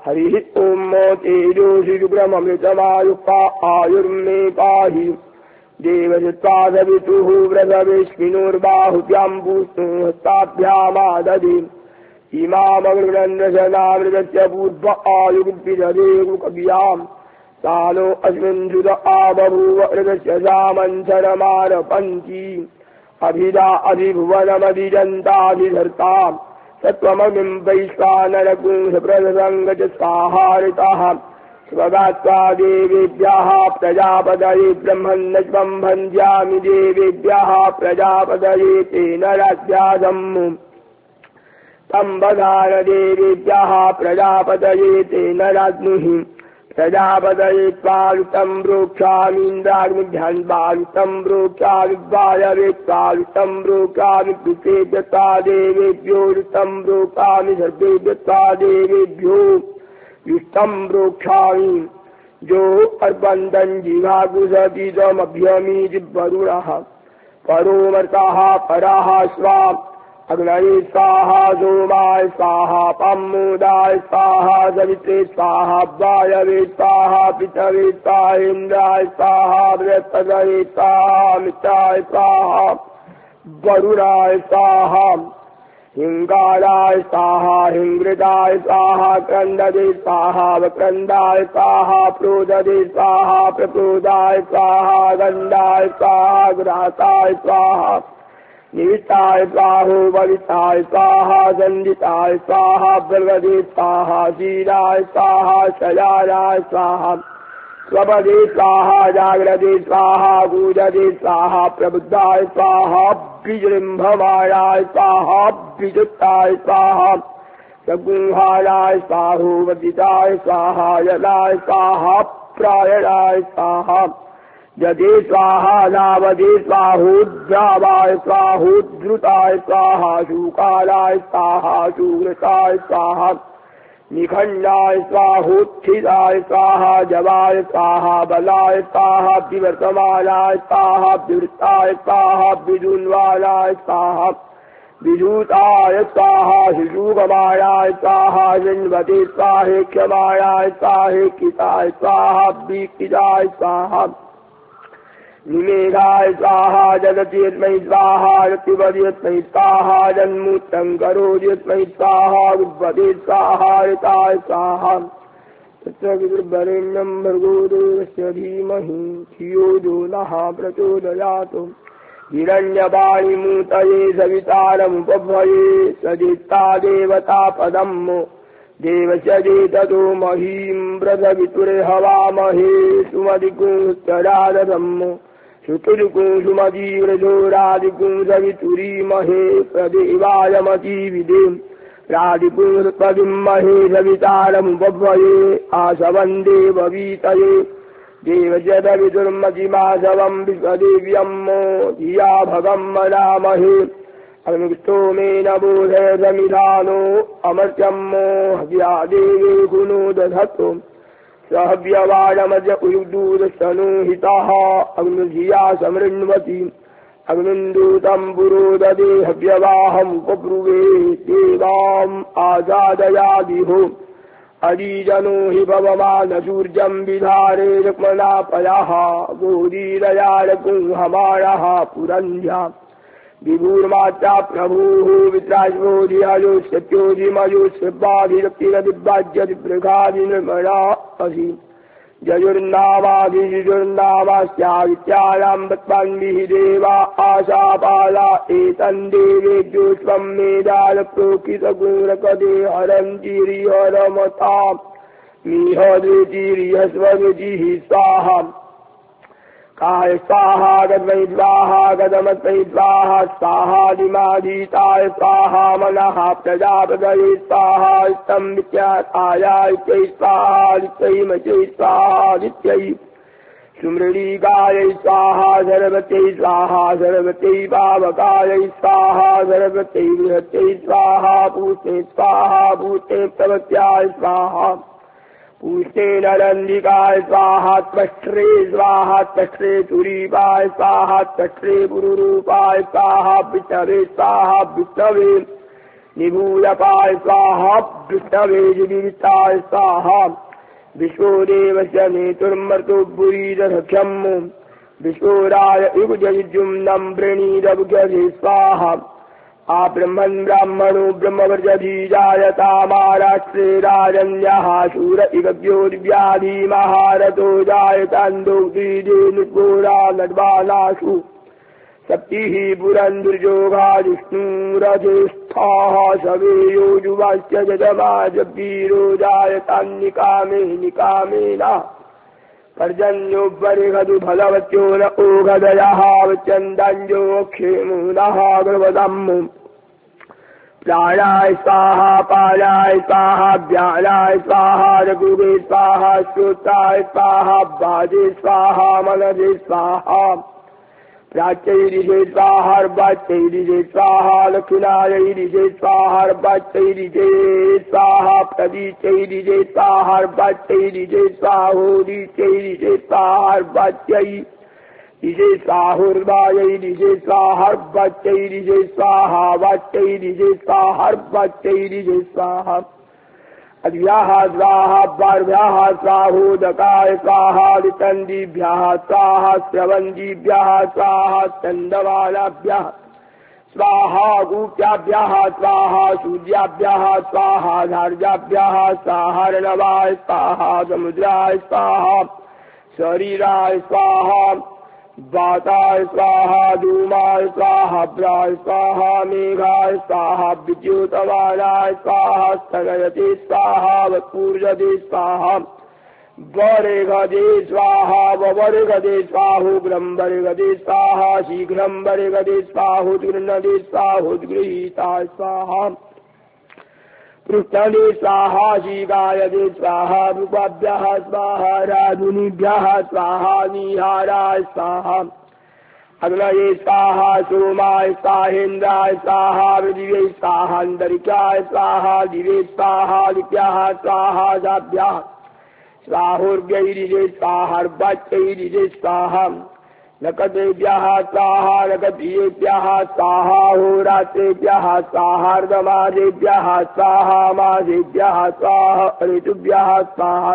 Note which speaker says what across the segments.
Speaker 1: हरिः ॐ तेजोषि शुक्रममृतमायुक्ता आयुर्मे पाहि देवदत्ता सवितुः व्रतविष्णुर्बाहुभ्यां पूष्णु हस्ताभ्यामादधि इमामगृणन्द्रशनामृतस्य पूर्व आयुर्विदधेरुकव्याम् सानो अस्मिन् जुद आबभूव ऋतस्य सामन्थरमारपन्थी अभिदा अधिभुवनमधिजन्ताधिधर्ताम् सत्त्वममिं वैश्वानरपुंसप्रसङ्गजस्वाहारितः स्वगात्वा देवेभ्यः प्रजापतये ब्रह्मन्नस्वं भन्ध्यामि देवेभ्यः प्रजापतये तेन राज्यासम् तं वदान देवेभ्यः प्रजापतये तेन राज्ञुः प्रजापतये त्वारुतं प्रोक्षामीन्द्राग्निभ्यां वारुतं प्रोक्षामि वायवे त्वारुतं प्रोक्षामि कृतेभ्यः त्वा देवेभ्यो ऋतं प्रोक्षामि सर्वेभ्यः त्वा देवेभ्यो युष्टं प्रोक्षामि जो अर्पन्तं जिघाकुशतीतमभ्यमीति वरुणः परोमर्तः परः स्वा अग्नये स्वाहा सोमाय स्वाहा पामोदाय स्वाहा सवित्रे स्वाहा वायवे स्वाहा पितवे स्वाहा इन्द्राय स्वाहा बृहस्पतये स्वाहा मित्राय स्वाहा वरुणाय स्वाहा हिंगाराय स्वाहा हिंग्रदाय स्वाहा क्रंददे स्वाहा वक्रंदाय स्वाहा प्रोददे स्वाहा प्रप्रोदाय स्वाहा गंधाय स्वाहा ग्रासाय स्वाहा निविष्टाय स्वाहो बलिताय स्वाहा संदिताय स्वाहा बलवदे स्वाहा शीलाय स्वाहा शयानाय स्वाहा स्वपदे स्वाहा जाग्रते स्वाहा गूजते स्वाहा प्रबुद्धाय स्वाहा बीजृंभमाणाय स्वाहा बीजुत्ताय स्वाहा सगुंहानाय स्वाहोवदिताय स्वाहा यलाय स्वाहा प्रायणाय स्वाहा जदे स्वाहा नावदे स्वाहोद्रावाय स्वाहोद्धृताय स्वाहा शूकालाय स्वाहा शूग्रताय स्वाहा निखंडाय स्वाहोत्थिताय स्वाहा जवाय स्वाहा बलाय स्वाहा विवर्तमानाय स्वाहा विवृताय स्वाहा विदुन्वानाय स्वाहा विधूताय स्वाहा शिशुगमाणाय स्वाहा जन्मते स्वाहेक्षमाणाय स्वाहेक्षिताय स्वाहा विक्षिताय स्वाहा निमेघाय स्वाहा जगतीयस्मै स्वाहा ऋतिवद्यस्मै स्वाहा जन्मूत्रं करोद्यस्मै स्वाहा विद्वते स्वाहा ऋताय स्वाहा तत्र विदुर्वरेण्यं भर्गो देवस्य धीमहि धियो यो नः प्रचोदयात् हिरण्यवाणिमूतये सवितारमुपभये सदित्ता देवता पदम् देवस्य जेततो महीं व्रतवितुर्हवामहे सुमदिकुंश्चरादधम् शुक्लकुंसुमदीव्रजोरादिकुंसवितुरीमहे प्रदेवायमतीविदे रादिकुंसपदिं महे सवितारमुपभये आशवं देववीतये देवजदविदुर्मतिमासवं विश्वदेव्यम् धिया भगं मनामहे अग्निष्टोमेन बोधय समिधानो अमर्त्यं हव्या देवे गुणो दधतु सहव्यवाणमज उयुदूरशनुहितः अग्निधिया समृण्वति अग्निन्दूतं पुरोददे हव्यवाहमुपब्रुवे देवाम् आजादयादिहो अरीजनो हि भवमानसूर्यं विधारे रुक्मणापयः गोदीरयारकुंहमाणः पुरन्ध्या विभूर्मात्रा प्रभुः वित्राज्योधिमयोस्यप्योधिमयोस्यवाधिरक्तिरदिव्याज्यदिवृघादिनिर्मणा असि जयुर्नामाधिजुर्नामास्यावित्यानां वत्वान्विः देवा आशापाला एतन्देवेभ्यो स्वं मेधाल प्रोकितगुणकदे हरन्तिरिहरमताम् मिहद्वितिरिहस्वरुचिः स्वाहा काय स्वाहा गद्मै स्वाहा गदमत्मै स्वाहा स्वाहादिमाधीताय स्वाहा मनः प्रजापतये स्वाहा इत्थं विद्यातायाय स्वाहादित्यै मत्यै स्वाहादित्यै सुमृळीकायै स्वाहा सर्वत्यै स्वाहा सर्वत्यै पावकायै स्वाहा सर्वत्यै बृहत्यै स्वाहा पूष्णे स्वाहा पूष्णे प्रवत्याय स्वाहा पूष्णे नरन्दिकाय स्वाहा त्वष्ट्रे स्वाहा त्वष्ट्रे तुरीपाय स्वाहा त्वष्ट्रे पुरुरूपाय स्वाहा विष्णवे स्वाहा विष्णवे निभूयपाय स्वाहा विष्णवे जीविताय स्वाहा विश्वोदेवस्य नेतुर्मर्तुर्भुरीदसख्यम् विश्वराय युगजयुजुम्नं वृणीदभुजधि स्वाहा आब्रह्मन् ब्राह्मणो ब्रह्मवर्जधीजायतामाराष्ट्रे राजन्यः शूर इगव्योर्व्याधि महारथो जायतान्दो द्विजेनुघोरा नड्वानाशु सप्तिः पुरन्दुर्योगा विष्णुरथेस्थाः सवेयो युवाश्च जगमाजवीरो जायतान्निकामे निकामेन पर्जन्योपरिषदु फलवत्यो न ओघदयः वचन्दाञ्जो क्षेमो नः गर्वदम्मु प्राणाय स्वाहा पानाय स्वाहा व्यानाय स्वाहा रघुवे स्वाहा श्रोताय स्वाहा वाजे स्वाहा मनसे स्वाहा प्राच्यैरिजे स्वाहार्वाच्यैरिजे स्वाहा लक्षिणायैरिजे स्वाहार्वाच्यैरिजे स्वाहा प्रदीचैरिजे स्वाहार्वाच्यैरिजे स्वाहोदीचैरिजे स्वाहार्वाच्यैरिजे स्वाहुर्वायैरिजे स्वाहार्वाच्यैरिजे स्वाहा वाच्यैरिजे स्वाहार्वाच्यैरिजे स्वाहा अद्भ्यः स्वाहा बार्भ्यः स्वाहोदकाय स्वाहा वितन्दिभ्यः स्वाहा स्रवन्दिभ्यः स्वाहा चन्दवालाभ्यः स्वाहा गोप्याभ्यः स्वाहा सूर्याभ्यः स्वाहा धार्याभ्यः स्वाहार्णवाय स्वाहा समुद्राय स्वाहा शरीराय स्वाहा वाताय स्वाहा धूमाय स्वाहा प्राय स्वाहा मेघाय स्वाहा विद्युतवानाय स्वाहा स्थगयते स्वाहा वत्पूर्जते स्वाहा वरेगदे स्वाहा ववर्गदे स्वाहुग्रम्बर्गदे स्वाहा शीघ्रम्बर्गदे स्वाहुद्गृह्णदे स्वाहुद्गृहीताय स्वाहा पृष्ठदे स्वाहा शीगायदे स्वाहा रूपाभ्यः स्वाहा राधुनीभ्यः स्वाहा निहाराय स्वाहा अग्नये स्वाहा सोमाय स्वाहेन्द्राय स्वाहा पृथिवे स्वाहान्तरिक्षाय स्वाहा दिवे स्वाहादित्याः स्वाहा साभ्यः स्वाहुर्गैरिजे स्वाहार्वाच्यैरिजे स्वाहा नकतेभ्यः स्वाहा नकधियेभ्यः स्वाहा होरात्रेभ्यः स्वाहार्धमासेभ्यः स्वाहा मासेभ्यः स्वाहा ऋतुभ्यः स्वाहा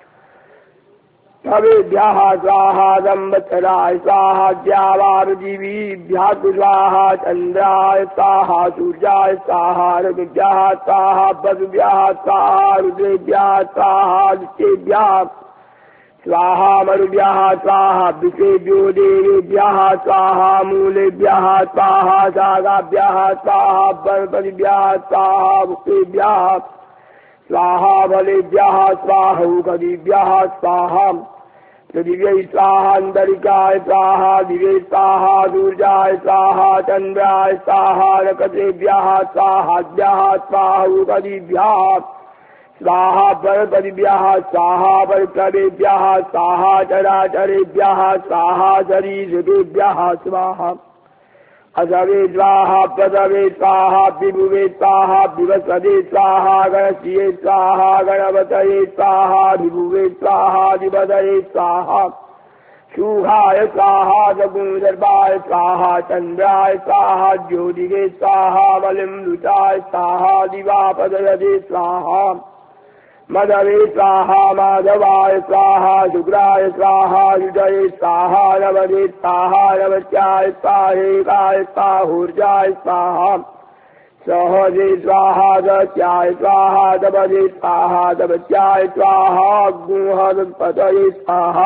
Speaker 1: कवेभ्यः स्वाहा संवत्सराय स्वाहा द्यावापृथिवीभ्यः स्वाहा चन्द्राय स्वाहा सूर्याय स्वाहा ऋतुभ्यः स्वाहा पशुभ्यः स्वाहा रुद्रेभ्यः स्वाहा दित्येभ्यः स्वाहा मरुभ्यः स्वाहा विषेभ्यो देवेभ्यः स्वाहा मूलेभ्यः स्वाहा शाखाभ्यः स्वाहा वनस्पतिभ्यः स्वाहा वृक्षेभ्यः स्वाहा फलेभ्यः स्वाहौषधीभ्यः स्वाहा पृथिव्यै स्वाहान्तरिक्षाय स्वाहा दिवे स्वाहा सूर्याय स्वाहा चन्द्राय स्वाहा नक्षत्रेभ्यः स्वाहाभ्यः स्वाहौषधीभ्यः स्वाहा वनस्पतिभ्यः स्वाहा परिप्लवेभ्यः स्वाहा चराचरेभ्यः स्वाहा सरीसृपेभ्यः स्वाहा असवे स्वाहा प्रसवे स्वाहा विभुवे स्वाहा विवस्वते स्वाहा गणश्रिये स्वाहा गणपतये स्वाहा विभुवे स्वाहा दिवदये स्वाहा शूहाय स्वाहा सगुणदर्भाय स्वाहा चन्द्राय स्वाहा ज्योतिगे स्वाहा बलिमृताय स्वाहा दिवापदयते स्वाहा मदवे स्वाहा माधवाय स्वाहा शुक्राय स्वाहा युजये स्वाहा नवदे स्वाहा नवत्याय स्वाहेकाय स्वाहूर्जाय स्वाहा सहजे स्वाहा सत्याय स्वाहा तपदे स्वाहा तपत्याय स्वाहा गुहपतये स्वाहा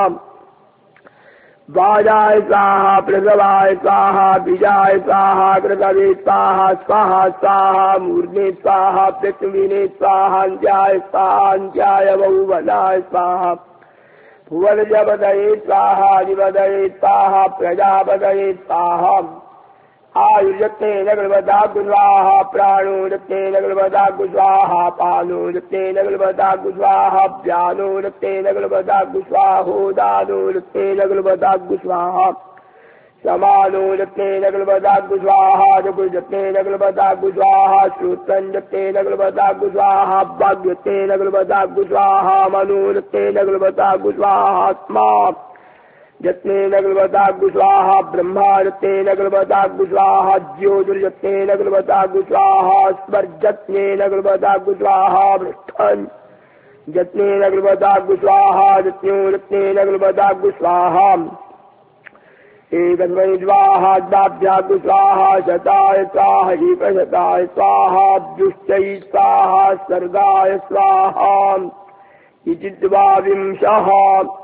Speaker 1: वाजाय स्वाहा प्रसवाय स्वाहा बीजाय स्वाहा कृतवे स्वाहा स्वाहा स्वाहा मूर्धने स्वाहा पृथ्वीने स्वाहान्त्याय स्वाहान्त्याय बहुवनाय स्वाहा भुवनजपतये स्वाहा दिवदये स्वाहा प्रजापतये स्वाहा आयुर्यत्तेन गृभदाग्गुस्वाहा प्राणो यत्तेन गृभदाग्गुस्वाहा पानो यत्तेन गृभदाग्गुस्वाहा व्यानो यत्तेन गृभदाग्गुस्वाहोदानो यत्तेन गृभदाग्गुस्वाहा समानो यत्तेन गृभदाग्गुस्वाहा जगुर्यत्तेन गृभदाग्गुस्वाहा श्रोत्रं यत्तेन गृभदाग्गुस्वाहा वाग्यत्तेन गृभदाग्गुस्वाहा मनो यत्तेन गृभदाग्गुस्वाहा आत्मा यत्नेन गृभताग् स्वाहा ब्रह्मा यत्नेन गृभताग् स्वाहा ज्योतिर्यत्नेन गृभताग् स्वाहा स्पर्जत्नेन गृभताग् स्वाहा पृष्ठन् यत्नेन गृभताग् स्वाहा यत्नेन गृभताग् स्वाहा एकस्मै स्वाहा द्वाभ्याग् स्वाहा शताय स्वाहा एकशताय स्वाहा दुष्टै स्वाहा सर्गाय स्वाहा इति द्वाविंशः।